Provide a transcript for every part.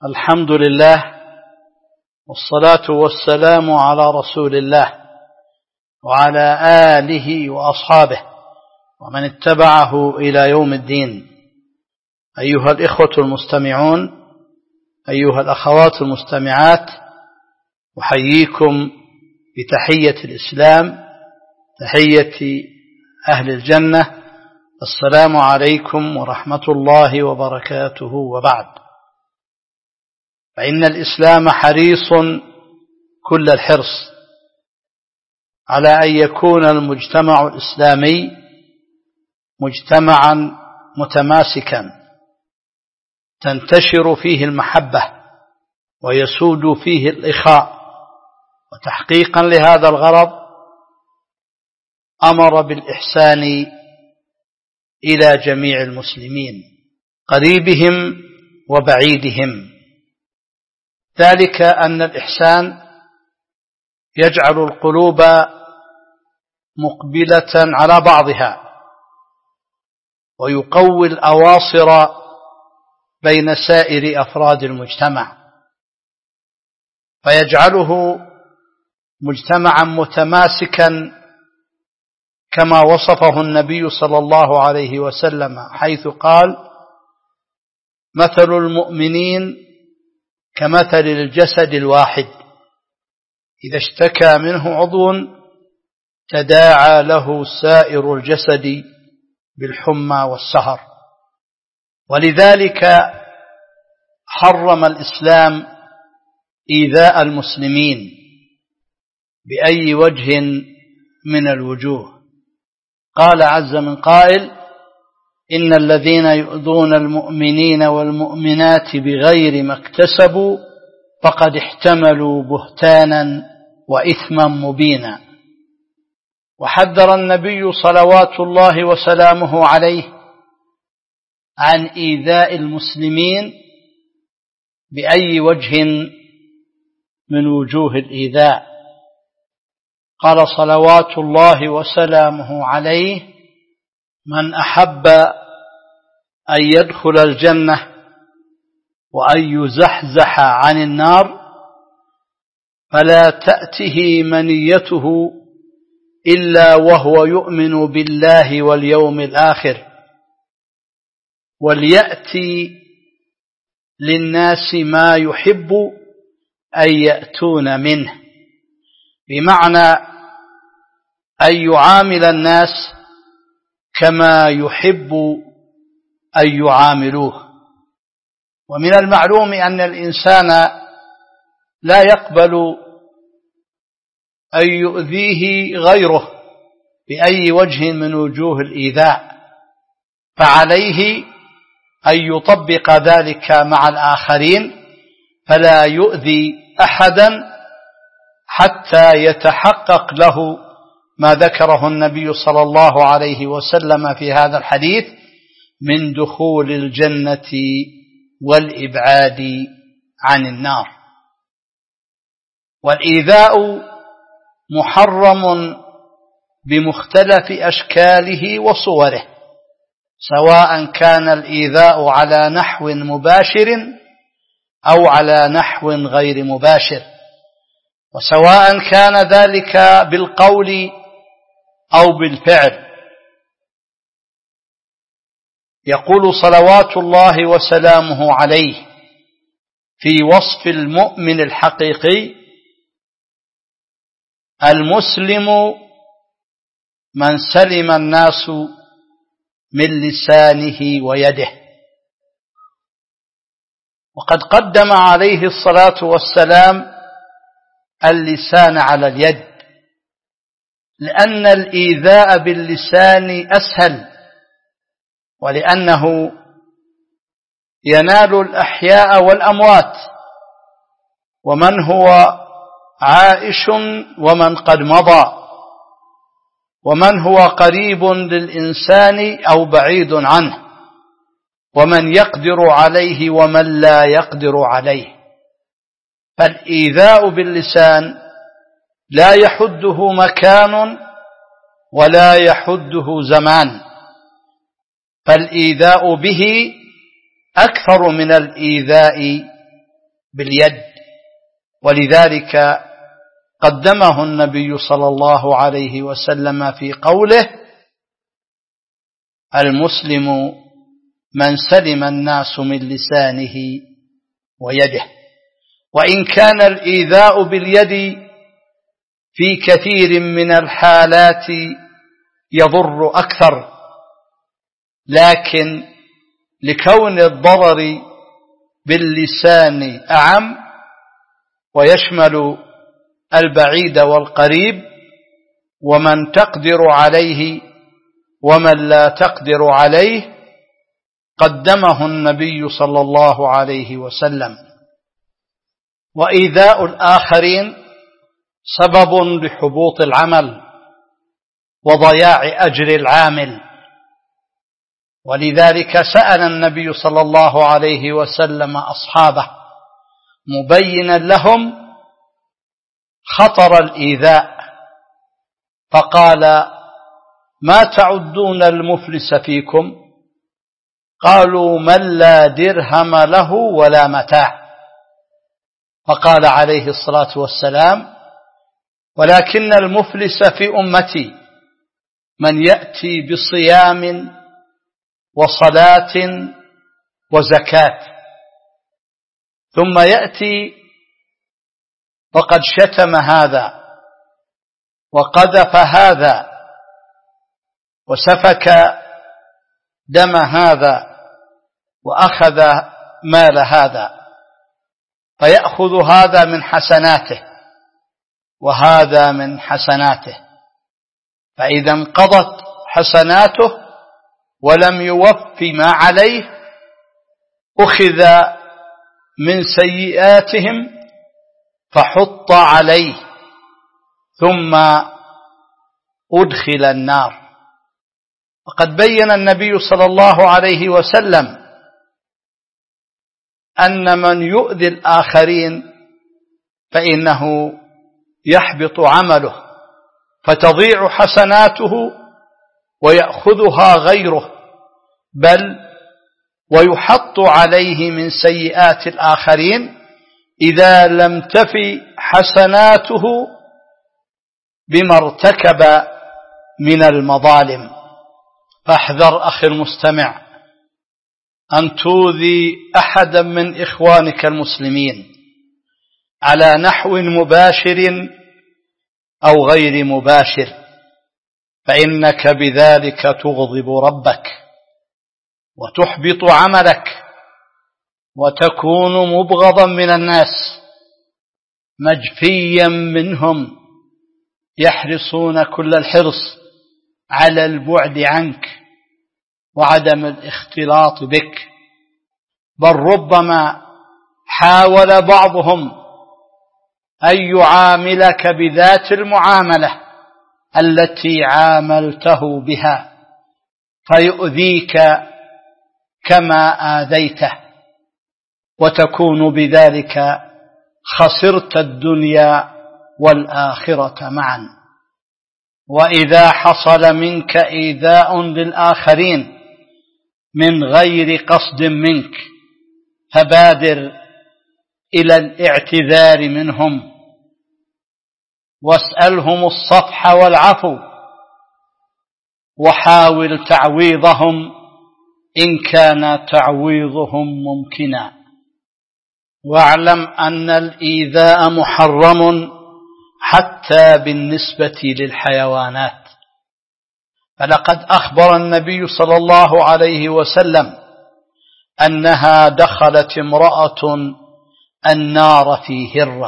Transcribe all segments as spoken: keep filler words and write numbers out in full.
الحمد لله والصلاة والسلام على رسول الله وعلى آله وأصحابه ومن اتبعه إلى يوم الدين. أيها الإخوة المستمعون، أيها الأخوات المستمعات، أحييكم بتحية الإسلام، تحية أهل الجنة. السلام عليكم ورحمة الله وبركاته. وبعد، فإن الإسلام حريص كل الحرص على أن يكون المجتمع الإسلامي مجتمعا متماسكا تنتشر فيه المحبة ويسود فيه الإخاء. وتحقيقا لهذا الغرض أمر بالإحسان إلى جميع المسلمين قريبهم وبعيدهم، ذلك أن الإحسان يجعل القلوب مقبلة على بعضها ويقوي الأواصر بين سائر أفراد المجتمع، فيجعله مجتمعا متماسكا كما وصفه النبي صلى الله عليه وسلم، حيث قال: مثل المؤمنين كمثل الجسد الواحد إذا اشتكى منه عضو تداعى له سائر الجسد بالحمى والسهر. ولذلك حرم الإسلام إيذاء المسلمين بأي وجه من الوجوه. قال عز من قائل: إن الذين يؤذون المؤمنين والمؤمنات بغير ما اكتسبوا فقد احتملوا بهتانا وإثما مبينا. وحذر النبي صلوات الله وسلامه عليه عن إيذاء المسلمين بأي وجه من وجوه الإيذاء. قال صلوات الله وسلامه عليه: من أحب أن يدخل الجنة وأن يزحزح عن النار فلا تأته منيته إلا وهو يؤمن بالله واليوم الآخر، وليأتي للناس ما يحب أن يأتون منه، بمعنى أن يعامل الناس كما يحب أن يعاملوه. ومن المعلوم أن الإنسان لا يقبل أن يؤذيه غيره بأي وجه من وجوه الإيذاء، فعليه أن يطبق ذلك مع الآخرين فلا يؤذي أحدا حتى يتحقق له ما ذكره النبي صلى الله عليه وسلم في هذا الحديث من دخول الجنة والإبعاد عن النار. والإيذاء محرم بمختلف أشكاله وصوره، سواء كان الإيذاء على نحو مباشر أو على نحو غير مباشر، وسواء كان ذلك بالقول أو بالفعل. يقول صلوات الله وسلامه عليه في وصف المؤمن الحقيقي: المسلم من سلم الناس من لسانه ويده. وقد قدم عليه الصلاة والسلام اللسان على اليد، لأن الإيذاء باللسان أسهل، ولأنه ينال الأحياء والأموات، ومن هو عائش ومن قد مضى، ومن هو قريب للإنسان أو بعيد عنه، ومن يقدر عليه ومن لا يقدر عليه. فالإيذاء باللسان لا يحده مكان ولا يحده زمان، فالإيذاء به أكثر من الإيذاء باليد. ولذلك قدمه النبي صلى الله عليه وسلم في قوله: المسلم من سلم الناس من لسانه ويده. وإن كان الإيذاء باليد في كثير من الحالات يضر أكثر، لكن لكون الضرر باللسان أعم ويشمل البعيد والقريب ومن تقدر عليه ومن لا تقدر عليه، قدمه النبي صلى الله عليه وسلم. وإيذاء الآخرين سبب لحبوط العمل وضياع أجر العامل، ولذلك سأل النبي صلى الله عليه وسلم أصحابه مبينا لهم خطر الإيذاء، فقال: ما تعدون المفلس فيكم؟ قالوا: من لا درهم له ولا متاع. فقال عليه الصلاة والسلام: ولكن المفلس في أمتي من يأتي بصيام وصلاة وزكاة ثم يأتي وقد شتم هذا وقذف هذا وسفك دم هذا وأخذ مال هذا، فيأخذ هذا من حسناته وهذا من حسناته، فإذا انقضت حسناته ولم يوف ما عليه أخذ من سيئاتهم فحط عليه ثم أدخل النار. وقد بين النبي صلى الله عليه وسلم أن من يؤذي الآخرين فإنه يحبط عمله فتضيع حسناته ويأخذها غيره، بل ويحط عليه من سيئات الآخرين إذا لم تفي حسناته بما ارتكب من المظالم. فاحذر أخي المستمع أن تؤذي أحدا من إخوانك المسلمين على نحو مباشر أو غير مباشر، فإنك بذلك تغضب ربك وتحبط عملك وتكون مبغضا من الناس مجفيا منهم، يحرصون كل الحرص على البعد عنك وعدم الاختلاط بك، بل ربما حاول بعضهم أن يعاملك بذات المعاملة التي عاملته بها فيؤذيك كما آذيته، وتكون بذلك خسرت الدنيا والآخرة معا. وإذا حصل منك إيذاء للآخرين من غير قصد منك فبادر إلى الاعتذار منهم واسألهم الصفح والعفو، وحاول تعويضهم إن كان تعويضهم ممكنا. واعلم أن الإيذاء محرم حتى بالنسبة للحيوانات، فلقد أخبر النبي صلى الله عليه وسلم أنها دخلت امرأة النار في هرة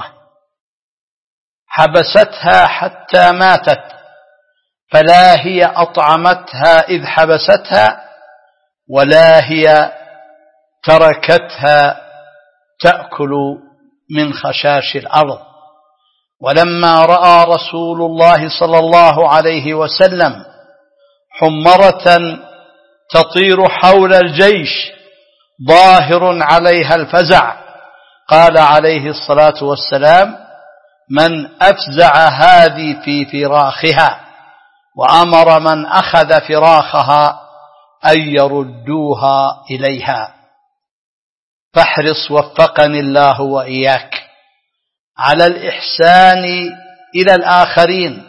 حبستها حتى ماتت، فلا هي أطعمتها إذ حبستها ولا هي تركتها تأكل من خشاش الأرض. ولما رأى رسول الله صلى الله عليه وسلم حمرة تطير حول الجيش ظاهر عليها الفزع قال عليه الصلاة والسلام: من أفزع هذه في فراخها، وأمر من أخذ فراخها أن يردوها إليها. فاحرص وفقني الله وإياك على الإحسان إلى الآخرين،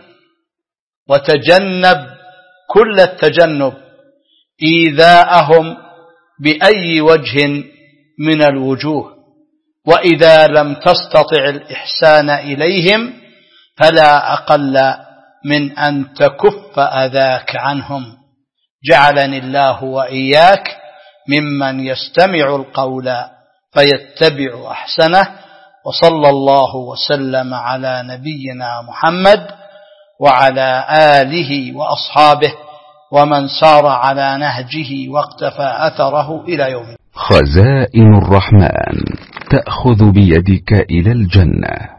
وتجنب كل التجنب إيذاءهم بأي وجه من الوجوه. وإذا لم تستطع الإحسان إليهم فلا أقل من أن تكف أذاك عنهم. جعلني الله وإياك ممن يستمع القول فيتبع أحسنه. وصلى الله وسلم على نبينا محمد وعلى آله وأصحابه ومن سار على نهجه واقتفى أثره إلى يوم. خزائن الرحمن تأخذ بيدك إلى الجنة.